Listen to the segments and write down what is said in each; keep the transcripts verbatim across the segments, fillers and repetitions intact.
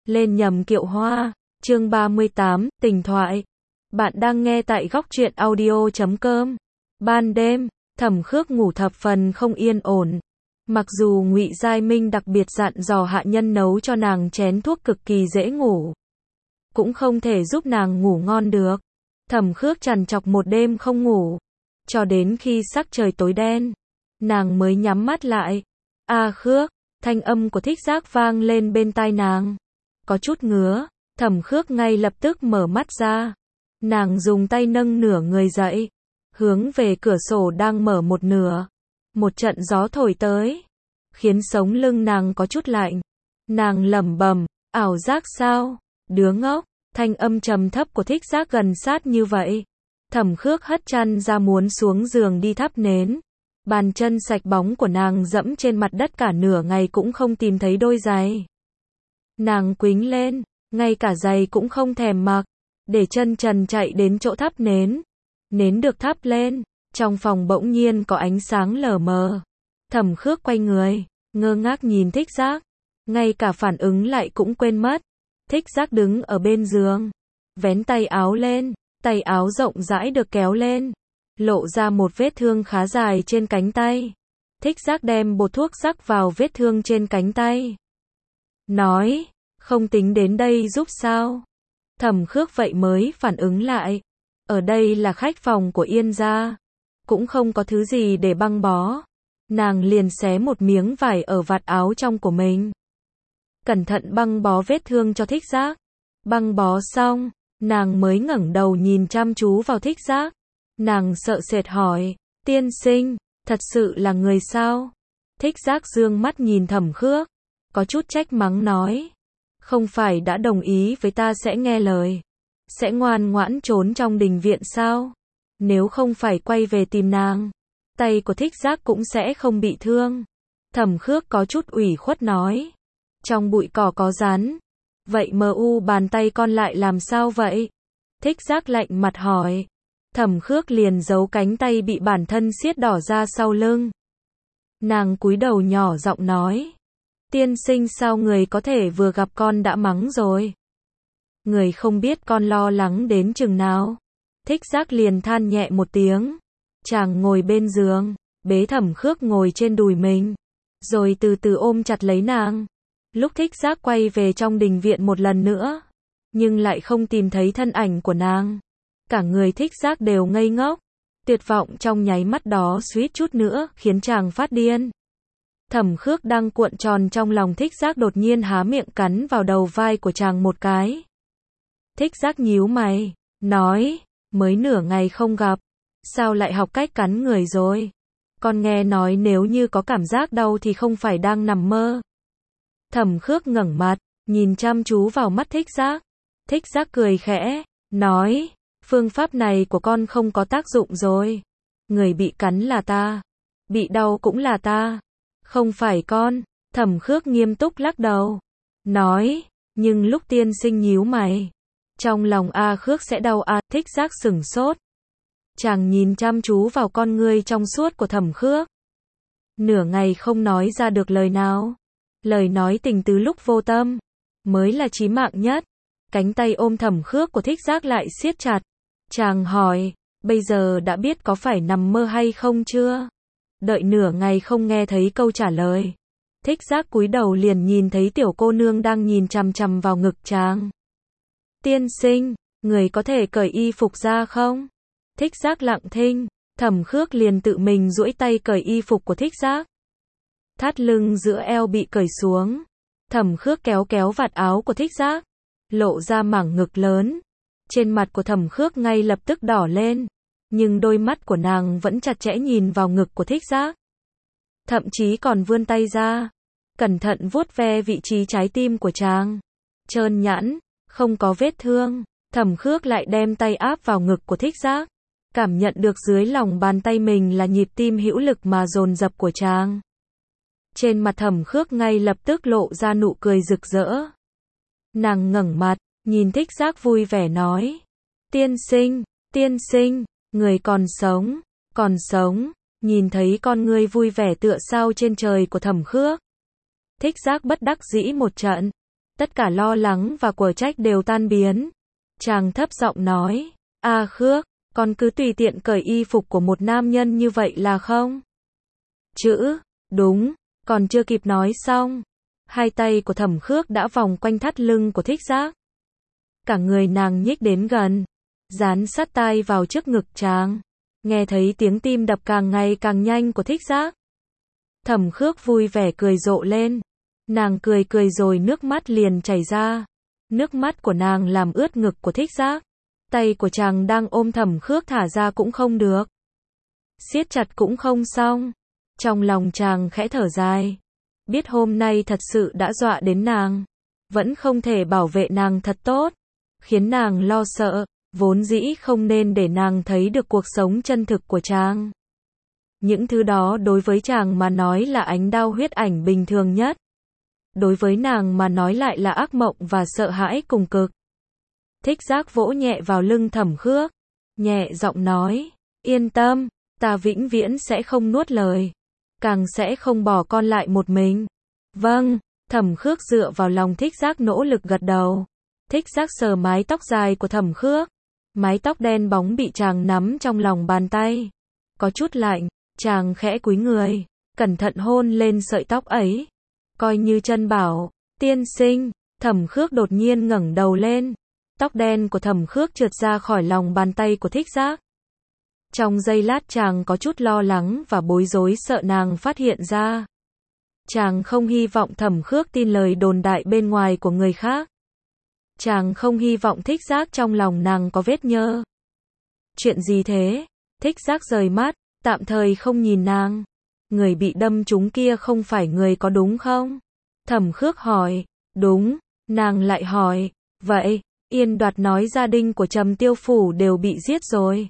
lên nhầm kiệu hoa, chương ba mươi tám, tình thoại. Bạn đang nghe tại góc truyện audio chấm com. Ban đêm, Thẩm Khước ngủ thập phần không yên ổn. Mặc dù Ngụy Giai Minh đặc biệt dặn dò hạ nhân nấu cho nàng chén thuốc cực kỳ dễ ngủ, cũng không thể giúp nàng ngủ ngon được. Thẩm Khước trằn trọc một đêm không ngủ, cho đến khi sắc trời tối đen, nàng mới nhắm mắt lại. A Khước, thanh âm của Thích Giác vang lên bên tai nàng. Có chút ngứa, Thẩm Khước ngay lập tức mở mắt ra. Nàng dùng tay nâng nửa người dậy, hướng về cửa sổ đang mở một nửa. Một trận gió thổi tới, khiến sống lưng nàng có chút lạnh. Nàng lẩm bẩm, ảo giác sao? Đứa ngốc. Thanh âm trầm thấp của Thích Giác gần sát như vậy. Thẩm Khước hất chăn ra muốn xuống giường đi thắp nến. Bàn chân sạch bóng của nàng dẫm trên mặt đất cả nửa ngày cũng không tìm thấy đôi giày. Nàng quĩnh lên, ngay cả giày cũng không thèm mặc, để chân trần chạy đến chỗ thắp nến. Nến được thắp lên, trong phòng bỗng nhiên có ánh sáng lờ mờ. Thẩm Khước quay người, ngơ ngác nhìn Thích Giác, ngay cả phản ứng lại cũng quên mất. Thích Giác đứng ở bên giường, vén tay áo lên, tay áo rộng rãi được kéo lên, lộ ra một vết thương khá dài trên cánh tay. Thích Giác đem bột thuốc rắc vào vết thương trên cánh tay. Nói, không tính đến đây giúp sao? Thẩm Khước vậy mới phản ứng lại. Ở đây là khách phòng của Yên gia, cũng không có thứ gì để băng bó. Nàng liền xé một miếng vải ở vạt áo trong của mình, cẩn thận băng bó vết thương cho Thích Giác. Băng bó xong, nàng mới ngẩng đầu nhìn chăm chú vào Thích Giác. Nàng sợ sệt hỏi, tiên sinh, thật sự là người sao? Thích Giác dương mắt nhìn Thẩm Khước, có chút trách mắng nói, không phải đã đồng ý với ta sẽ nghe lời, sẽ ngoan ngoãn trốn trong đình viện sao? Nếu không phải quay về tìm nàng, tay của Thích Giác cũng sẽ không bị thương. Thẩm Khước có chút ủy khuất nói, trong bụi cỏ có rắn. Vậy mờ u bàn tay con lại làm sao vậy? Thích Giác lạnh mặt hỏi. Thẩm Khước liền giấu cánh tay bị bản thân siết đỏ ra sau lưng. Nàng cúi đầu nhỏ giọng nói, tiên sinh sao người có thể vừa gặp con đã mắng rồi? Người không biết con lo lắng đến chừng nào. Thích Giác liền than nhẹ một tiếng. Chàng ngồi bên giường, bế Thẩm Khước ngồi trên đùi mình, rồi từ từ ôm chặt lấy nàng. Lúc Thích Giác quay về trong đình viện một lần nữa, nhưng lại không tìm thấy thân ảnh của nàng. Cả người Thích Giác đều ngây ngốc, tuyệt vọng trong nháy mắt đó suýt chút nữa khiến chàng phát điên. Thẩm Khước đang cuộn tròn trong lòng Thích Giác đột nhiên há miệng cắn vào đầu vai của chàng một cái. Thích Giác nhíu mày, nói, mới nửa ngày không gặp, sao lại học cách cắn người rồi? Con nghe nói nếu như có cảm giác đau thì không phải đang nằm mơ. Thẩm Khước ngẩng mặt, nhìn chăm chú vào mắt Thích Giác. Thích Giác cười khẽ, nói, phương pháp này của con không có tác dụng rồi. Người bị cắn là ta, bị đau cũng là ta, không phải con. Thẩm Khước nghiêm túc lắc đầu, nói, nhưng lúc tiên sinh nhíu mày, trong lòng A Khước sẽ đau a. Thích Giác sửng sốt. Chàng nhìn chăm chú vào con ngươi trong suốt của Thẩm Khước. Nửa ngày không nói ra được lời nào. Lời nói tình từ lúc vô tâm, mới là chí mạng nhất. Cánh tay ôm Thẩm Khước của Thích Giác lại siết chặt. Chàng hỏi, bây giờ đã biết có phải nằm mơ hay không chưa? Đợi nửa ngày không nghe thấy câu trả lời. Thích Giác cúi đầu liền nhìn thấy tiểu cô nương đang nhìn chằm chằm vào ngực chàng. Tiên sinh, người có thể cởi y phục ra không? Thích Giác lặng thinh. Thẩm Khước liền tự mình duỗi tay cởi y phục của Thích Giác. Thắt lưng giữa eo bị cởi xuống. Thẩm Khước kéo kéo vạt áo của Thích Giác, lộ ra mảng ngực lớn. Trên mặt của Thẩm Khước ngay lập tức đỏ lên, nhưng đôi mắt của nàng vẫn chặt chẽ nhìn vào ngực của Thích Giác. Thậm chí còn vươn tay ra, cẩn thận vuốt ve vị trí trái tim của chàng. Trơn nhẵn, không có vết thương. Thẩm Khước lại đem tay áp vào ngực của Thích Giác, cảm nhận được dưới lòng bàn tay mình là nhịp tim hữu lực mà dồn dập của chàng. Trên mặt Thẩm Khước ngay lập tức lộ ra nụ cười rực rỡ. Nàng ngẩng mặt, nhìn Thích Giác vui vẻ nói, tiên sinh, tiên sinh, người còn sống, còn sống. Nhìn thấy con ngươi vui vẻ tựa sao trên trời của Thẩm Khước, Thích Giác bất đắc dĩ một trận. Tất cả lo lắng và quở trách đều tan biến. Chàng thấp giọng nói, A Khước, con cứ tùy tiện cởi y phục của một nam nhân như vậy là không? Chữ, đúng, còn chưa kịp nói xong. Hai tay của Thẩm Khước đã vòng quanh thắt lưng của Thích Giác. Cả người nàng nhích đến gần, dán sát tai vào trước ngực chàng. Nghe thấy tiếng tim đập càng ngày càng nhanh của Thích Giác. Thẩm Khước vui vẻ cười rộ lên. Nàng cười cười rồi nước mắt liền chảy ra. Nước mắt của nàng làm ướt ngực của Thích Giác. Tay của chàng đang ôm Thẩm Khước thả ra cũng không được. Siết chặt cũng không xong. Trong lòng chàng khẽ thở dài. Biết hôm nay thật sự đã dọa đến nàng. Vẫn không thể bảo vệ nàng thật tốt. Khiến nàng lo sợ. Vốn dĩ không nên để nàng thấy được cuộc sống chân thực của chàng. Những thứ đó đối với chàng mà nói là ánh đao huyết ảnh bình thường nhất. Đối với nàng mà nói lại là ác mộng và sợ hãi cùng cực. Thích Giác vỗ nhẹ vào lưng Thẩm Khước. Nhẹ giọng nói, yên tâm, ta vĩnh viễn sẽ không nuốt lời. Càng sẽ không bỏ con lại một mình. Vâng, Thẩm Khước dựa vào lòng Thích Giác nỗ lực gật đầu. Thích Giác sờ mái tóc dài của Thẩm Khước. Mái tóc đen bóng bị chàng nắm trong lòng bàn tay. Có chút lạnh, chàng khẽ cúi người, cẩn thận hôn lên sợi tóc ấy. Coi như chân bảo, tiên sinh, Thẩm Khước đột nhiên ngẩng đầu lên. Tóc đen của Thẩm Khước trượt ra khỏi lòng bàn tay của Thích Giác. Trong giây lát chàng có chút lo lắng và bối rối sợ nàng phát hiện ra. Chàng không hy vọng Thẩm Khước tin lời đồn đại bên ngoài của người khác. Chàng không hy vọng Thích Giác trong lòng nàng có vết nhơ. Chuyện gì thế? Thích Giác rời mắt, tạm thời không nhìn nàng. Người bị đâm trúng kia không phải người có đúng không? Thẩm Khước hỏi. Đúng. Nàng lại hỏi. Vậy, Yên Đoạt nói gia đình của Trầm Tiêu Phủ đều bị giết rồi.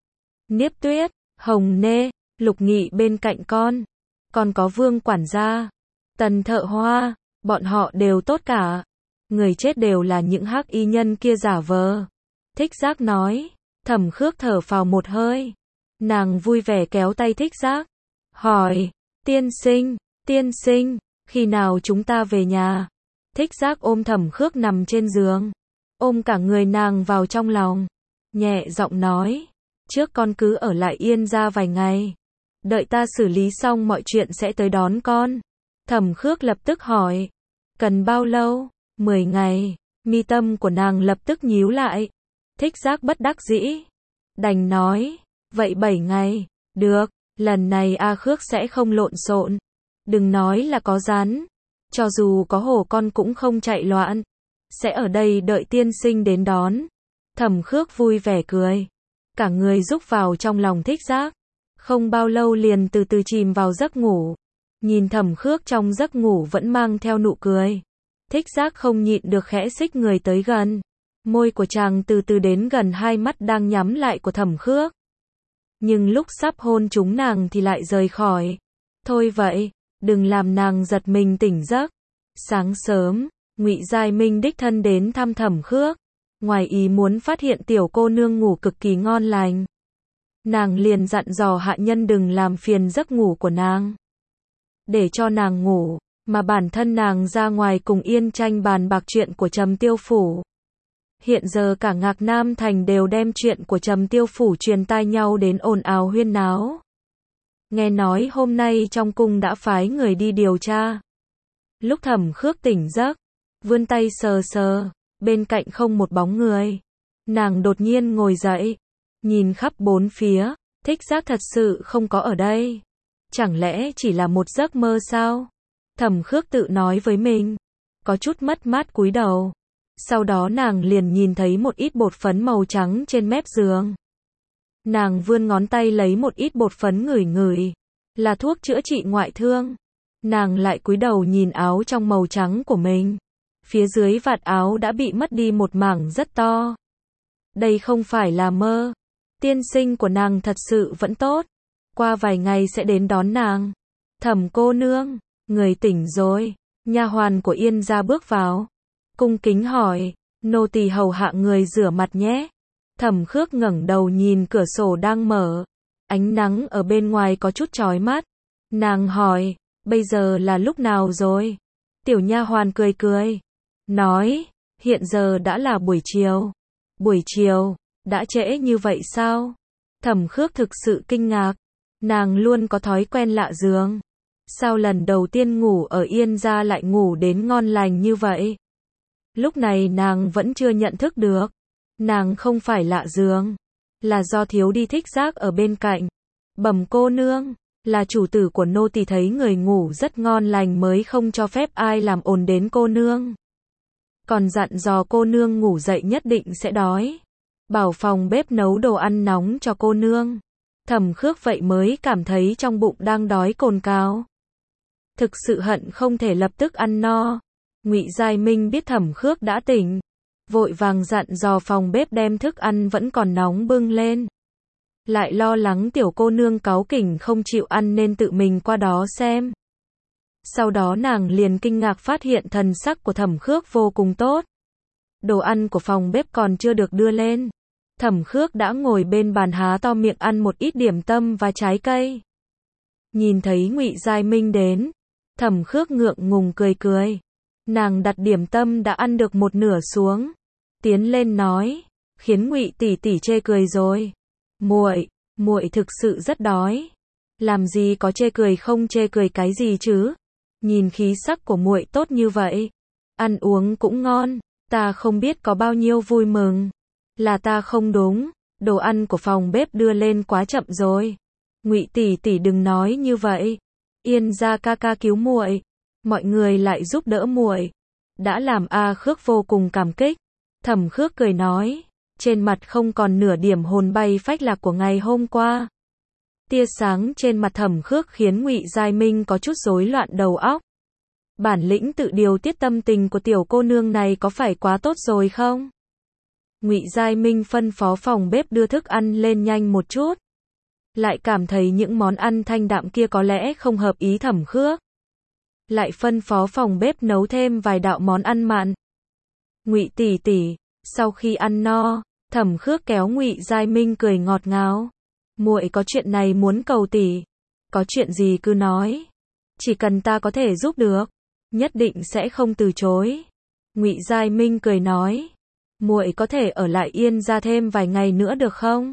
Niếp Tuyết, Hồng Nê, Lục Nghị bên cạnh con. Còn có Vương quản gia, Tần Thợ Hoa, bọn họ đều tốt cả. Người chết đều là những hắc y nhân kia giả vờ. Thích Giác nói. Thẩm Khước thở phào một hơi. Nàng vui vẻ kéo tay Thích Giác. Hỏi. Tiên sinh, tiên sinh, khi nào chúng ta về nhà? Thích Giác ôm Thẩm Khước nằm trên giường. Ôm cả người nàng vào trong lòng. Nhẹ giọng nói. Trước con cứ ở lại Yên gia vài ngày. Đợi ta xử lý xong mọi chuyện sẽ tới đón con. Thẩm Khước lập tức hỏi. Cần bao lâu? Mười ngày. Mi tâm của nàng lập tức nhíu lại. Thích Giác bất đắc dĩ. Đành nói. Vậy bảy ngày. Được. Lần này A Khước sẽ không lộn xộn. Đừng nói là có rắn. Cho dù có hổ con cũng không chạy loạn. Sẽ ở đây đợi tiên sinh đến đón. Thẩm Khước vui vẻ cười. Cả người rúc vào trong lòng Thích Giác. Không bao lâu liền từ từ chìm vào giấc ngủ. Nhìn Thẩm Khước trong giấc ngủ vẫn mang theo nụ cười. Thích Giác không nhịn được khẽ xích người tới gần. Môi của chàng từ từ đến gần hai mắt đang nhắm lại của Thẩm Khước. Nhưng lúc sắp hôn chúng nàng thì lại rời khỏi. Thôi vậy, đừng làm nàng giật mình tỉnh giấc. Sáng sớm, Ngụy Giai Minh đích thân đến thăm Thẩm Khước. Ngoài ý muốn phát hiện tiểu cô nương ngủ cực kỳ ngon lành. Nàng liền dặn dò hạ nhân đừng làm phiền giấc ngủ của nàng. Để cho nàng ngủ, mà bản thân nàng ra ngoài cùng Yên Tranh bàn bạc chuyện của Trầm Tiêu Phủ. Hiện giờ cả Ngạc Nam Thành đều đem chuyện của Trầm Tiêu Phủ truyền tai nhau đến ồn ào huyên náo. Nghe nói hôm nay trong cung đã phái người đi điều tra. Lúc Thẩm Khước tỉnh giấc, vươn tay sờ sờ, bên cạnh không một bóng người. Nàng đột nhiên ngồi dậy, nhìn khắp bốn phía, Thích Giác thật sự không có ở đây. Chẳng lẽ chỉ là một giấc mơ sao? Thẩm Khước tự nói với mình, có chút mất mát cúi đầu. Sau đó nàng liền nhìn thấy một ít bột phấn màu trắng trên mép giường. Nàng vươn ngón tay lấy một ít bột phấn ngửi ngửi, là thuốc chữa trị ngoại thương. Nàng lại cúi đầu nhìn áo trong màu trắng của mình. Phía dưới vạt áo đã bị mất đi một mảng rất to. Đây không phải là mơ. Tiên sinh của nàng thật sự vẫn tốt. Qua vài ngày sẽ đến đón nàng. Thẩm cô nương, người tỉnh rồi. Nha hoàn của Yên gia bước vào. Cung kính hỏi, nô tỳ hầu hạ người rửa mặt nhé. Thẩm Khước ngẩng đầu nhìn cửa sổ đang mở. Ánh nắng ở bên ngoài có chút chói mắt. Nàng hỏi, bây giờ là lúc nào rồi? Tiểu nha hoàn cười cười. nói, hiện giờ đã là buổi chiều. Buổi chiều, đã trễ như vậy sao? Thẩm Khước thực sự kinh ngạc, nàng luôn có thói quen lạ giường. Sao lần đầu tiên ngủ ở Yên gia lại ngủ đến ngon lành như vậy? Lúc này nàng vẫn chưa nhận thức được, nàng không phải lạ giường, là do thiếu đi thích giác ở bên cạnh. Bẩm cô nương, là chủ tử của nô tỳ thấy người ngủ rất ngon lành mới không cho phép ai làm ồn đến cô nương. Còn dặn dò cô nương ngủ dậy nhất định sẽ đói. Bảo phòng bếp nấu đồ ăn nóng cho cô nương. Thẩm Khước vậy mới cảm thấy trong bụng đang đói cồn cào. Thực sự hận không thể lập tức ăn no. Ngụy Giai Minh biết Thẩm Khước đã tỉnh, vội vàng dặn dò phòng bếp đem thức ăn vẫn còn nóng bưng lên. Lại lo lắng tiểu cô nương cáu kỉnh không chịu ăn nên tự mình qua đó xem. Sau đó nàng liền kinh ngạc phát hiện thần sắc của Thẩm Khước vô cùng tốt. Đồ ăn của phòng bếp còn chưa được đưa lên, Thẩm Khước đã ngồi bên bàn há to miệng ăn một ít điểm tâm và trái cây. Nhìn thấy Ngụy Giai Minh đến, Thẩm Khước ngượng ngùng cười cười. Nàng đặt điểm tâm đã ăn được một nửa xuống, tiến lên nói, khiến Ngụy tỷ tỷ chê cười rồi. Muội, muội thực sự rất đói. Làm gì có chê cười không chê cười cái gì chứ? Nhìn khí sắc của muội tốt như vậy, ăn uống cũng ngon, ta không biết có bao nhiêu vui mừng. Là ta không đúng, đồ ăn của phòng bếp đưa lên quá chậm rồi. Ngụy tỷ tỷ đừng nói như vậy. Yên gia ca ca cứu muội, mọi người lại giúp đỡ muội, đã làm A Khước vô cùng cảm kích. Thẩm Khước cười nói, trên mặt không còn nửa điểm hồn bay phách lạc của ngày hôm qua. Tia sáng trên mặt Thẩm Khước khiến Ngụy Giai Minh có chút rối loạn đầu óc. Bản lĩnh tự điều tiết tâm tình của tiểu cô nương này có phải quá tốt rồi không? Ngụy Giai Minh phân phó phòng bếp đưa thức ăn lên nhanh một chút. Lại cảm thấy những món ăn thanh đạm kia có lẽ không hợp ý Thẩm Khước. Lại phân phó phòng bếp nấu thêm vài đạo món ăn mặn. Ngụy tỷ tỷ, sau khi ăn no, Thẩm Khước kéo Ngụy Giai Minh cười ngọt ngào. Muội có chuyện này muốn cầu tỷ, có chuyện gì cứ nói, chỉ cần ta có thể giúp được, nhất định sẽ không từ chối. Ngụy Giai Minh cười nói, muội có thể ở lại Yên gia thêm vài ngày nữa được không?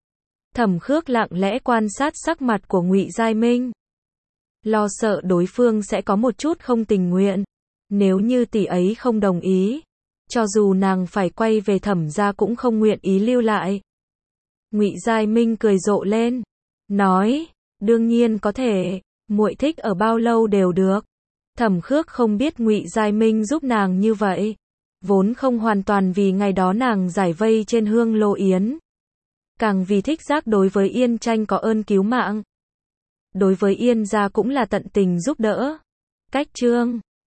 Thẩm Khước lặng lẽ quan sát sắc mặt của Ngụy Giai Minh, lo sợ đối phương sẽ có một chút không tình nguyện. Nếu như tỷ ấy không đồng ý, cho dù nàng phải quay về Thẩm gia cũng không nguyện ý lưu lại. Ngụy Giai Minh cười rộ lên, nói, đương nhiên có thể, muội thích ở bao lâu đều được. Thẩm Khước không biết Ngụy Giai Minh giúp nàng như vậy, vốn không hoàn toàn vì ngày đó nàng giải vây trên Hương Lô Yến, càng vì thích giác đối với Yên Tranh có ơn cứu mạng. Đối với Yên gia cũng là tận tình giúp đỡ. Cách chương